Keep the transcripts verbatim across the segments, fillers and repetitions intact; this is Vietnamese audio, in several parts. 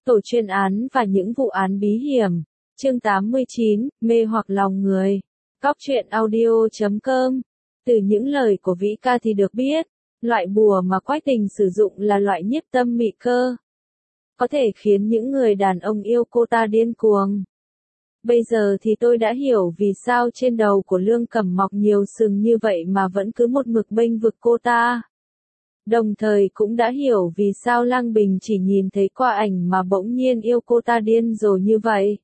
Tổ chuyên án và những vụ án bí hiểm. Chương tám mươi chín, mê hoặc lòng người. Cóc truyện audio chấm com. Từ những lời của Vĩ Ca thì được biết, loại bùa mà Quách Tình sử dụng là loại nhiếp tâm mị cơ. Có thể khiến những người đàn ông yêu cô ta điên cuồng. Bây giờ thì tôi đã hiểu vì sao trên đầu của Lương Cẩm mọc nhiều sừng như vậy mà vẫn cứ một mực bênh vực cô ta. Đồng thời cũng đã hiểu vì sao Lăng Bình chỉ nhìn thấy qua ảnh mà bỗng nhiên yêu cô ta điên rồ như vậy.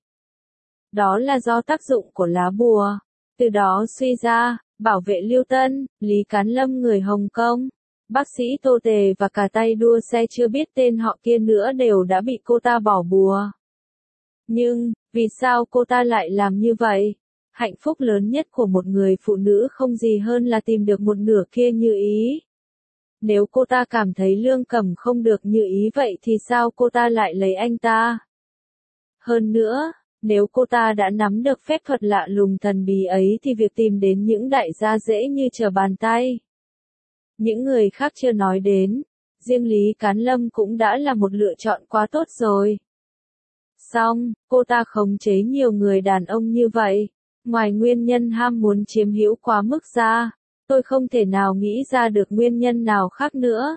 Đó là do tác dụng của lá bùa. Từ đó suy ra, bảo vệ Lưu Tân, Lý Cán Lâm người Hồng Kông, bác sĩ Tô Tề và cả tay đua xe chưa biết tên họ kia nữa đều đã bị cô ta bỏ bùa. Nhưng, vì sao cô ta lại làm như vậy? Hạnh phúc lớn nhất của một người phụ nữ không gì hơn là tìm được một nửa kia như ý. Nếu cô ta cảm thấy Lương Cẩm không được như ý vậy thì sao cô ta lại lấy anh ta? Hơn nữa, nếu cô ta đã nắm được phép thuật lạ lùng thần bí ấy thì việc tìm đến những đại gia dễ như trở bàn tay. Những người khác chưa nói đến, riêng Lý Cán Lâm cũng đã là một lựa chọn quá tốt rồi. Xong, cô ta khống chế nhiều người đàn ông như vậy, ngoài nguyên nhân ham muốn chiếm hữu quá mức ra, tôi không thể nào nghĩ ra được nguyên nhân nào khác nữa.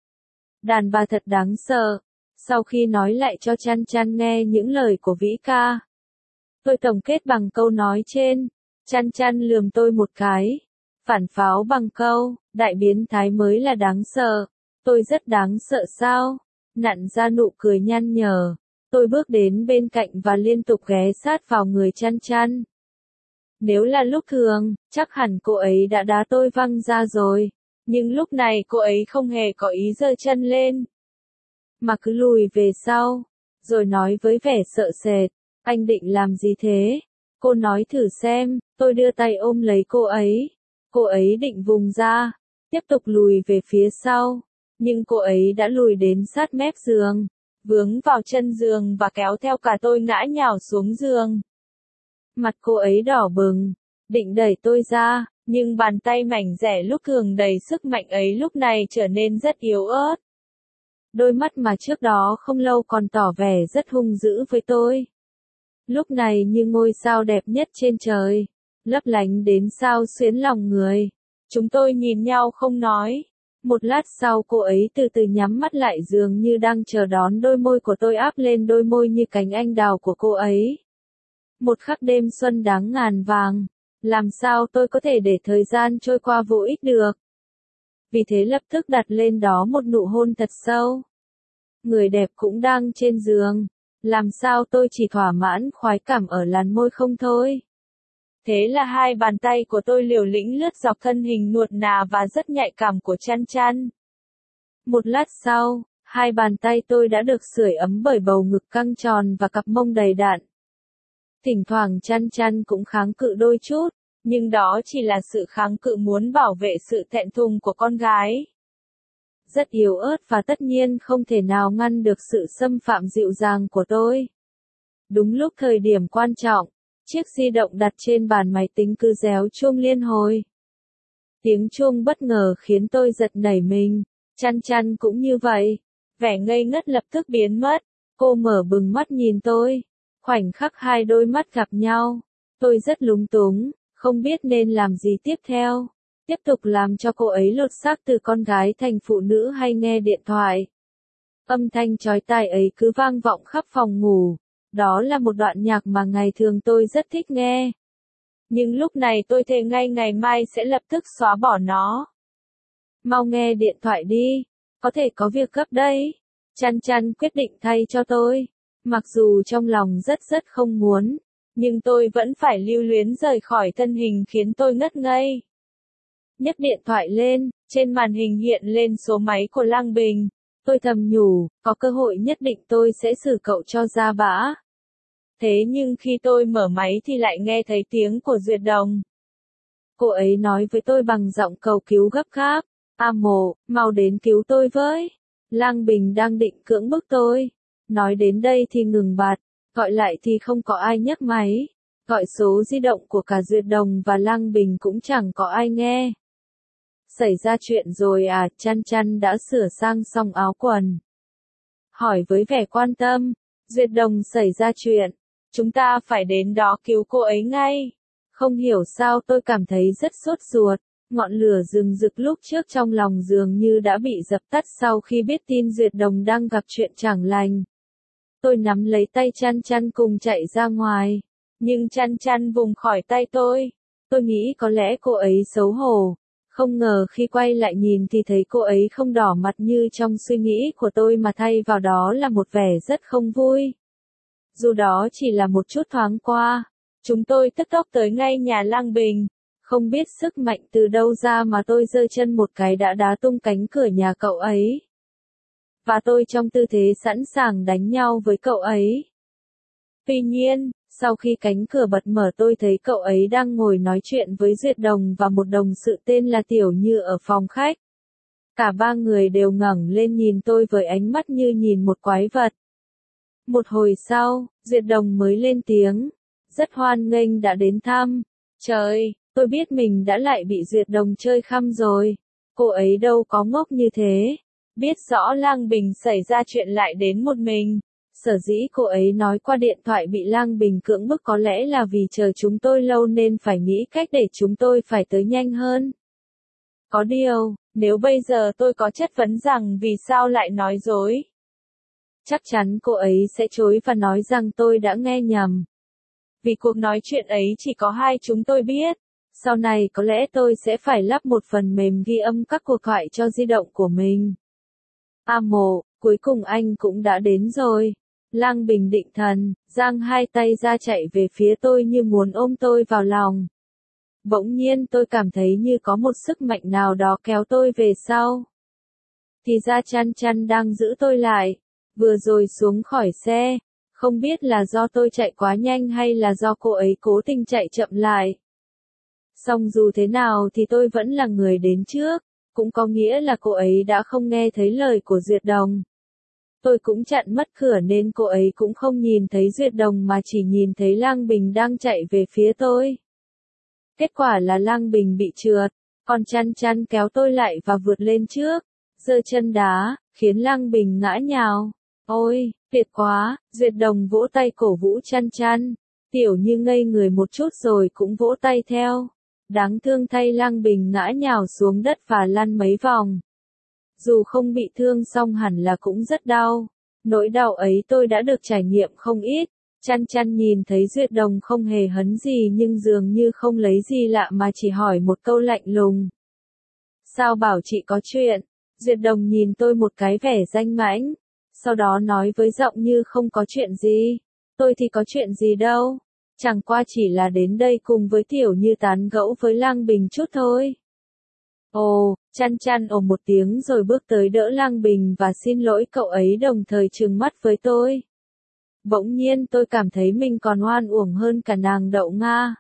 Đàn bà thật đáng sợ. Sau khi nói lại cho Chăn Chăn nghe những lời của Vĩ Ca, tôi tổng kết bằng câu nói trên. Chăn Chăn lườm tôi một cái, phản pháo bằng câu, đại biến thái mới là đáng sợ. Tôi rất đáng sợ sao? Nặn ra nụ cười nhăn nhở. Tôi bước đến bên cạnh và liên tục ghé sát vào người Chăn Chăn. Nếu là lúc thường, chắc hẳn cô ấy đã đá tôi văng ra rồi. Nhưng lúc này cô ấy không hề có ý giơ chân lên, mà cứ lùi về sau, rồi nói với vẻ sợ sệt, anh định làm gì thế? Cô nói thử xem. Tôi đưa tay ôm lấy cô ấy. Cô ấy định vùng ra, tiếp tục lùi về phía sau. Nhưng cô ấy đã lùi đến sát mép giường, vướng vào chân giường và kéo theo cả tôi ngã nhào xuống giường. Mặt cô ấy đỏ bừng, định đẩy tôi ra, nhưng bàn tay mảnh dẻ lúc thường đầy sức mạnh ấy lúc này trở nên rất yếu ớt. Đôi mắt mà trước đó không lâu còn tỏ vẻ rất hung dữ với tôi, lúc này như ngôi sao đẹp nhất trên trời, lấp lánh đến sao xuyến lòng người. Chúng tôi nhìn nhau không nói. Một lát sau cô ấy từ từ nhắm mắt lại dường như đang chờ đón đôi môi của tôi áp lên đôi môi như cánh anh đào của cô ấy. Một khắc đêm xuân đáng ngàn vàng, làm sao tôi có thể để thời gian trôi qua vô ích được. Vì thế lập tức đặt lên đó một nụ hôn thật sâu. Người đẹp cũng đang trên giường, làm sao tôi chỉ thỏa mãn khoái cảm ở làn môi không thôi. Thế là hai bàn tay của tôi liều lĩnh lướt dọc thân hình nuột nà và rất nhạy cảm của Chăn Chăn. Một lát sau, hai bàn tay tôi đã được sưởi ấm bởi bầu ngực căng tròn và cặp mông đầy đặn. Thỉnh thoảng Chăn Chăn cũng kháng cự đôi chút, nhưng đó chỉ là sự kháng cự muốn bảo vệ sự thẹn thùng của con gái. Rất yếu ớt và tất nhiên không thể nào ngăn được sự xâm phạm dịu dàng của tôi. Đúng lúc thời điểm quan trọng, chiếc di động đặt trên bàn máy tính cứ réo chuông liên hồi. Tiếng chuông bất ngờ khiến tôi giật nảy mình. Chăn Chăn cũng như vậy. Vẻ ngây ngất lập tức biến mất. Cô mở bừng mắt nhìn tôi. Khoảnh khắc hai đôi mắt gặp nhau, tôi rất lúng túng, không biết nên làm gì tiếp theo. Tiếp tục làm cho cô ấy lột xác từ con gái thành phụ nữ hay nghe điện thoại. Âm thanh chói tai ấy cứ vang vọng khắp phòng ngủ. Đó là một đoạn nhạc mà ngày thường tôi rất thích nghe. Nhưng lúc này tôi thề ngay ngày mai sẽ lập tức xóa bỏ nó. Mau nghe điện thoại đi, có thể có việc gấp đây. Chăn Chăn quyết định thay cho tôi. Mặc dù trong lòng rất rất không muốn, nhưng tôi vẫn phải lưu luyến rời khỏi thân hình khiến tôi ngất ngây. Nhấc điện thoại lên, trên màn hình hiện lên số máy của Lăng Bình. Tôi thầm nhủ, có cơ hội nhất định tôi sẽ xử cậu cho ra bã. Thế nhưng khi tôi mở máy thì lại nghe thấy tiếng của Duyệt Đồng. Cô ấy nói với tôi bằng giọng cầu cứu gấp gáp. A Mộ, mau đến cứu tôi với. Lăng Bình đang định cưỡng bức tôi. Nói đến đây thì ngừng bặt, gọi lại thì không có ai nhấc máy. Gọi số di động của cả Duyệt Đồng và Lăng Bình cũng chẳng có ai nghe. Xảy ra chuyện rồi à? Chăn Chăn đã sửa sang xong áo quần, hỏi với vẻ quan tâm. Duyệt Đồng xảy ra chuyện. Chúng ta phải đến đó cứu cô ấy ngay. Không hiểu sao tôi cảm thấy rất sốt ruột. Ngọn lửa rừng rực lúc trước trong lòng dường như đã bị dập tắt sau khi biết tin Duyệt Đồng đang gặp chuyện chẳng lành. Tôi nắm lấy tay Chăn Chăn cùng chạy ra ngoài. Nhưng Chăn Chăn vùng khỏi tay tôi. Tôi nghĩ có lẽ cô ấy xấu hổ. Không ngờ khi quay lại nhìn thì thấy cô ấy không đỏ mặt như trong suy nghĩ của tôi mà thay vào đó là một vẻ rất không vui. Dù đó chỉ là một chút thoáng qua. Chúng tôi tức tốc tới ngay nhà Lăng Bình. Không biết sức mạnh từ đâu ra mà tôi giơ chân một cái đã đá tung cánh cửa nhà cậu ấy. Và tôi trong tư thế sẵn sàng đánh nhau với cậu ấy. Tuy nhiên, sau khi cánh cửa bật mở tôi thấy cậu ấy đang ngồi nói chuyện với Duyệt Đồng và một đồng sự tên là Tiểu Như ở phòng khách. Cả ba người đều ngẩng lên nhìn tôi với ánh mắt như nhìn một quái vật. Một hồi sau, Duyệt Đồng mới lên tiếng. Rất hoan nghênh đã đến thăm. Trời, tôi biết mình đã lại bị Duyệt Đồng chơi khăm rồi. Cô ấy đâu có ngốc như thế. Biết rõ Lang Bình xảy ra chuyện lại đến một mình. Sở dĩ cô ấy nói qua điện thoại bị Lang Bình cưỡng bức có lẽ là vì chờ chúng tôi lâu nên phải nghĩ cách để chúng tôi phải tới nhanh hơn. Có điều, nếu bây giờ tôi có chất vấn rằng vì sao lại nói dối, chắc chắn cô ấy sẽ chối và nói rằng tôi đã nghe nhầm. Vì cuộc nói chuyện ấy chỉ có hai chúng tôi biết. Sau này có lẽ tôi sẽ phải lắp một phần mềm ghi âm các cuộc gọi cho di động của mình. A Mộ, cuối cùng anh cũng đã đến rồi. Lang Bình định thần, giang hai tay ra chạy về phía tôi như muốn ôm tôi vào lòng. Bỗng nhiên tôi cảm thấy như có một sức mạnh nào đó kéo tôi về sau. Thì ra Chăn Chăn đang giữ tôi lại. Vừa rồi xuống khỏi xe. Không biết là do tôi chạy quá nhanh hay là do cô ấy cố tình chạy chậm lại. Song dù thế nào thì tôi vẫn là người đến trước. Cũng có nghĩa là cô ấy đã không nghe thấy lời của Duyệt Đồng. Tôi cũng chặn mất cửa nên cô ấy cũng không nhìn thấy Duyệt Đồng mà chỉ nhìn thấy Lang Bình đang chạy về phía tôi. Kết quả là Lang Bình bị trượt, còn Chăn Chăn kéo tôi lại và vượt lên trước, giơ chân đá, khiến Lang Bình ngã nhào. Ôi, tuyệt quá, Duyệt Đồng vỗ tay cổ vũ Chăn Chăn. Tiểu Như ngây người một chút rồi cũng vỗ tay theo. Đáng thương thay Lang Bình ngã nhào xuống đất và lăn mấy vòng. Dù không bị thương song hẳn là cũng rất đau. Nỗi đau ấy tôi đã được trải nghiệm không ít. Chăn Chăn nhìn thấy Duyệt Đồng không hề hấn gì nhưng dường như không lấy gì lạ mà chỉ hỏi một câu lạnh lùng. Sao bảo chị có chuyện? Duyệt Đồng nhìn tôi một cái vẻ danh mãnh. Sau đó nói với giọng như không có chuyện gì. Tôi thì có chuyện gì đâu. Chẳng qua chỉ là đến đây cùng với Tiểu Như tán gẫu với Lang Bình chút thôi. Ồ, Chăn Chăn ồ một tiếng rồi bước tới đỡ Lang Bình và xin lỗi cậu ấy đồng thời trừng mắt với tôi. Bỗng nhiên tôi cảm thấy mình còn oan uổng hơn cả nàng Đậu Nga.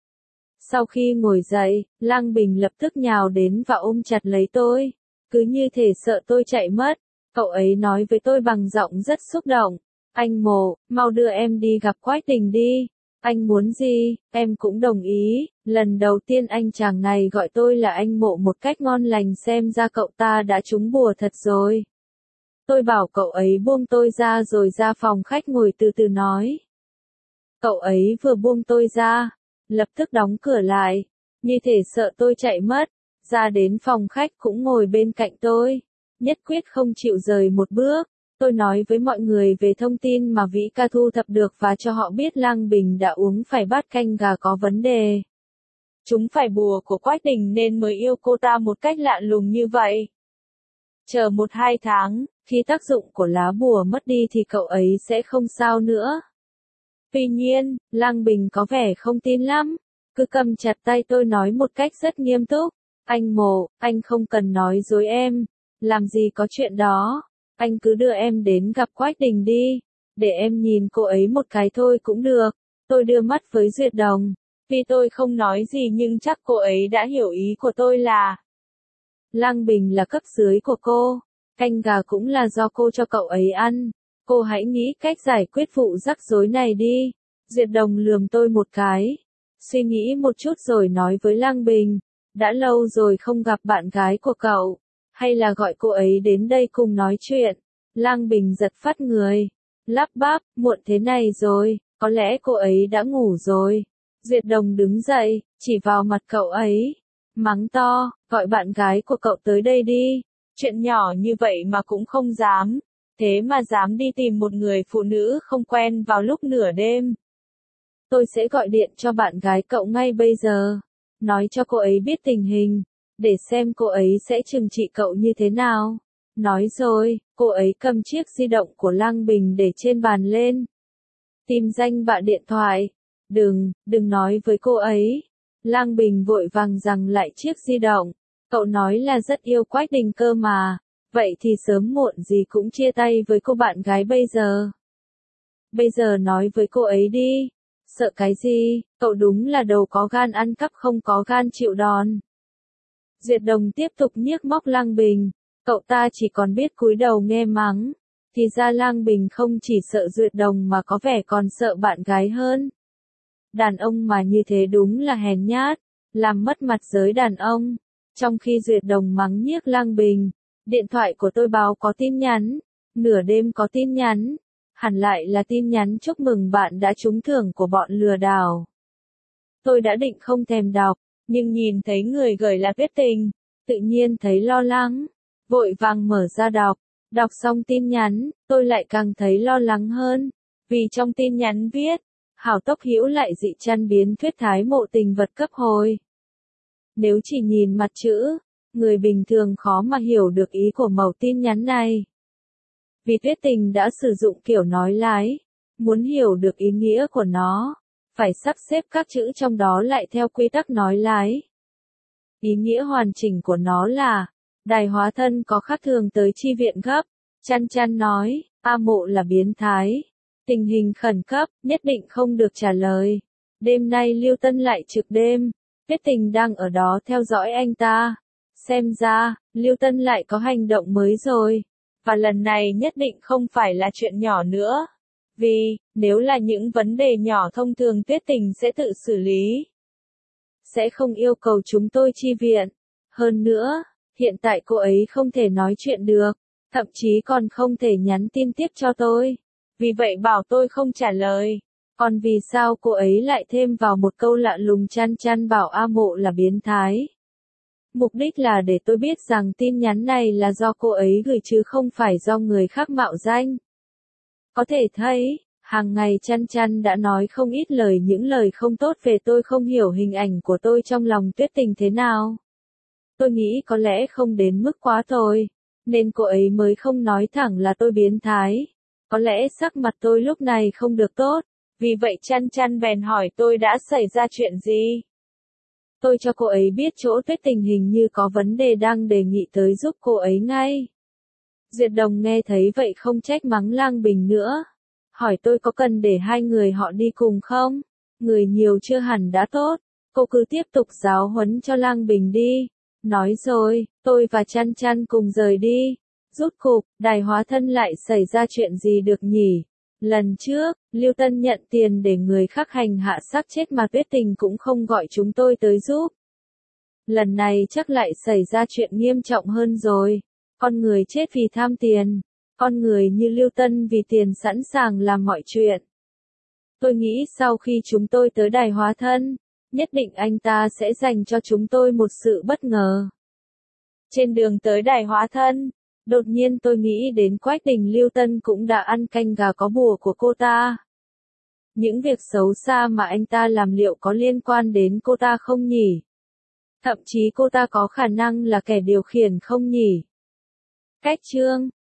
Sau khi ngồi dậy, Lang Bình lập tức nhào đến và ôm chặt lấy tôi. Cứ như thể sợ tôi chạy mất. Cậu ấy nói với tôi bằng giọng rất xúc động. Anh Mộ, mau đưa em đi gặp Quách Đình đi. Anh muốn gì, em cũng đồng ý. Lần đầu tiên anh chàng này gọi tôi là anh Mộ một cách ngon lành xem ra cậu ta đã trúng bùa thật rồi. Tôi bảo cậu ấy buông tôi ra rồi ra phòng khách ngồi từ từ nói. Cậu ấy vừa buông tôi ra, lập tức đóng cửa lại, như thể sợ tôi chạy mất, ra đến phòng khách cũng ngồi bên cạnh tôi, nhất quyết không chịu rời một bước. Tôi nói với mọi người về thông tin mà Vĩ Ca thu thập được và cho họ biết Lang Bình đã uống phải bát canh gà có vấn đề. Chúng phải bùa của Quách Đình nên mới yêu cô ta một cách lạ lùng như vậy. Chờ một hai tháng, khi tác dụng của lá bùa mất đi thì cậu ấy sẽ không sao nữa. Tuy nhiên, Lang Bình có vẻ không tin lắm, cứ cầm chặt tay tôi nói một cách rất nghiêm túc. Anh Mộ, anh không cần nói dối em, làm gì có chuyện đó. Anh cứ đưa em đến gặp Quách Đình đi, để em nhìn cô ấy một cái thôi cũng được. Tôi đưa mắt với Duyệt Đồng, vì tôi không nói gì nhưng chắc cô ấy đã hiểu ý của tôi là Lang Bình là cấp dưới của cô, canh gà cũng là do cô cho cậu ấy ăn. Cô hãy nghĩ cách giải quyết vụ rắc rối này đi. Duyệt Đồng lườm tôi một cái, suy nghĩ một chút rồi nói với Lang Bình, đã lâu rồi không gặp bạn gái của cậu. Hay là gọi cô ấy đến đây cùng nói chuyện. Lang Bình giật phắt người. lắp bắp, muộn thế này rồi, có lẽ cô ấy đã ngủ rồi. Duyệt Đồng đứng dậy, chỉ vào mặt cậu ấy, mắng to, gọi bạn gái của cậu tới đây đi. Chuyện nhỏ như vậy mà cũng không dám, thế mà dám đi tìm một người phụ nữ không quen vào lúc nửa đêm. Tôi sẽ gọi điện cho bạn gái cậu ngay bây giờ, nói cho cô ấy biết tình hình, để xem cô ấy sẽ trừng trị cậu như thế nào. Nói rồi, cô ấy cầm chiếc di động của Lăng Bình để trên bàn lên. Tìm danh bạ điện thoại. Đừng, đừng nói với cô ấy. Lăng Bình vội vàng giằng lại chiếc di động. Cậu nói là rất yêu Quách Đình cơ mà. Vậy thì sớm muộn gì cũng chia tay với cô bạn gái bây giờ. Bây giờ nói với cô ấy đi. Sợ cái gì, cậu đúng là đầu có gan ăn cắp không có gan chịu đòn. Duyệt Đồng tiếp tục nhiếc móc Lăng Bình. Cậu ta chỉ còn biết cúi đầu nghe mắng. Thì ra Lăng Bình không chỉ sợ Duyệt Đồng mà có vẻ còn sợ bạn gái hơn. Đàn ông mà như thế đúng là hèn nhát, làm mất mặt giới đàn ông. Trong khi Duyệt Đồng mắng nhiếc Lăng Bình, điện thoại của tôi báo có tin nhắn, nửa đêm có tin nhắn, hẳn lại là tin nhắn chúc mừng bạn đã trúng thưởng của bọn lừa đảo. Tôi đã định không thèm đọc, nhưng nhìn thấy người gửi là Tuyết Tình, tự nhiên thấy lo lắng, vội vàng mở ra đọc. Đọc xong tin nhắn, tôi lại càng thấy lo lắng hơn, vì trong tin nhắn viết, hảo tốc hữu lại dị chăn biến thuyết thái mộ tình vật cấp hồi. Nếu chỉ nhìn mặt chữ, người bình thường khó mà hiểu được ý của mẩu tin nhắn này. Vì Tuyết Tình đã sử dụng kiểu nói lái, muốn hiểu được ý nghĩa của nó, phải sắp xếp các chữ trong đó lại theo quy tắc nói lái. Ý nghĩa hoàn chỉnh của nó là, Đài Hóa Thân có khác thường tới chi viện gấp. Chăn Chăn nói, A Mộ là biến thái. Tình hình khẩn cấp, nhất định không được trả lời. Đêm nay Lưu Tân lại trực đêm. Tuyết Tình đang ở đó theo dõi anh ta. Xem ra, Lưu Tân lại có hành động mới rồi. Và lần này nhất định không phải là chuyện nhỏ nữa. Vì, nếu là những vấn đề nhỏ thông thường Tuyết Tình sẽ tự xử lý. Sẽ không yêu cầu chúng tôi chi viện. Hơn nữa, hiện tại cô ấy không thể nói chuyện được, thậm chí còn không thể nhắn tin tiếp cho tôi. Vì vậy bảo tôi không trả lời. Còn vì sao cô ấy lại thêm vào một câu lạ lùng Chăn Chăn bảo A Mộ là biến thái? Mục đích là để tôi biết rằng tin nhắn này là do cô ấy gửi chứ không phải do người khác mạo danh. Có thể thấy, hàng ngày Chăn Chăn đã nói không ít lời những lời không tốt về tôi, không hiểu hình ảnh của tôi trong lòng Tuyết Tình thế nào. Tôi nghĩ có lẽ không đến mức quá thôi, nên cô ấy mới không nói thẳng là tôi biến thái. Có lẽ sắc mặt tôi lúc này không được tốt, vì vậy Chăn Chăn bèn hỏi tôi đã xảy ra chuyện gì. Tôi cho cô ấy biết chỗ Tuyết Tình hình như có vấn đề đang đề nghị tới giúp cô ấy ngay. Duyệt Đồng nghe thấy vậy không trách mắng Lăng Bình nữa. Hỏi tôi có cần để hai người họ đi cùng không? Người nhiều chưa hẳn đã tốt, cô cứ tiếp tục giáo huấn cho Lăng Bình đi. Nói rồi, tôi và Chăn Chăn cùng rời đi. Rút cục, Đài Hóa Thân lại xảy ra chuyện gì được nhỉ? Lần trước, Lưu Tân nhận tiền để người khác hành hạ xác chết mà Tuyết Tình cũng không gọi chúng tôi tới giúp. Lần này chắc lại xảy ra chuyện nghiêm trọng hơn rồi. Con người chết vì tham tiền. Con người như Lưu Tân vì tiền sẵn sàng làm mọi chuyện. Tôi nghĩ sau khi chúng tôi tới Đài Hóa Thân, nhất định anh ta sẽ dành cho chúng tôi một sự bất ngờ. Trên đường tới Đài Hóa Thân, đột nhiên tôi nghĩ đến Quách Đình. Lưu Tân cũng đã ăn canh gà có bùa của cô ta. Những việc xấu xa mà anh ta làm liệu có liên quan đến cô ta không nhỉ? Thậm chí cô ta có khả năng là kẻ điều khiển không nhỉ? Cách chương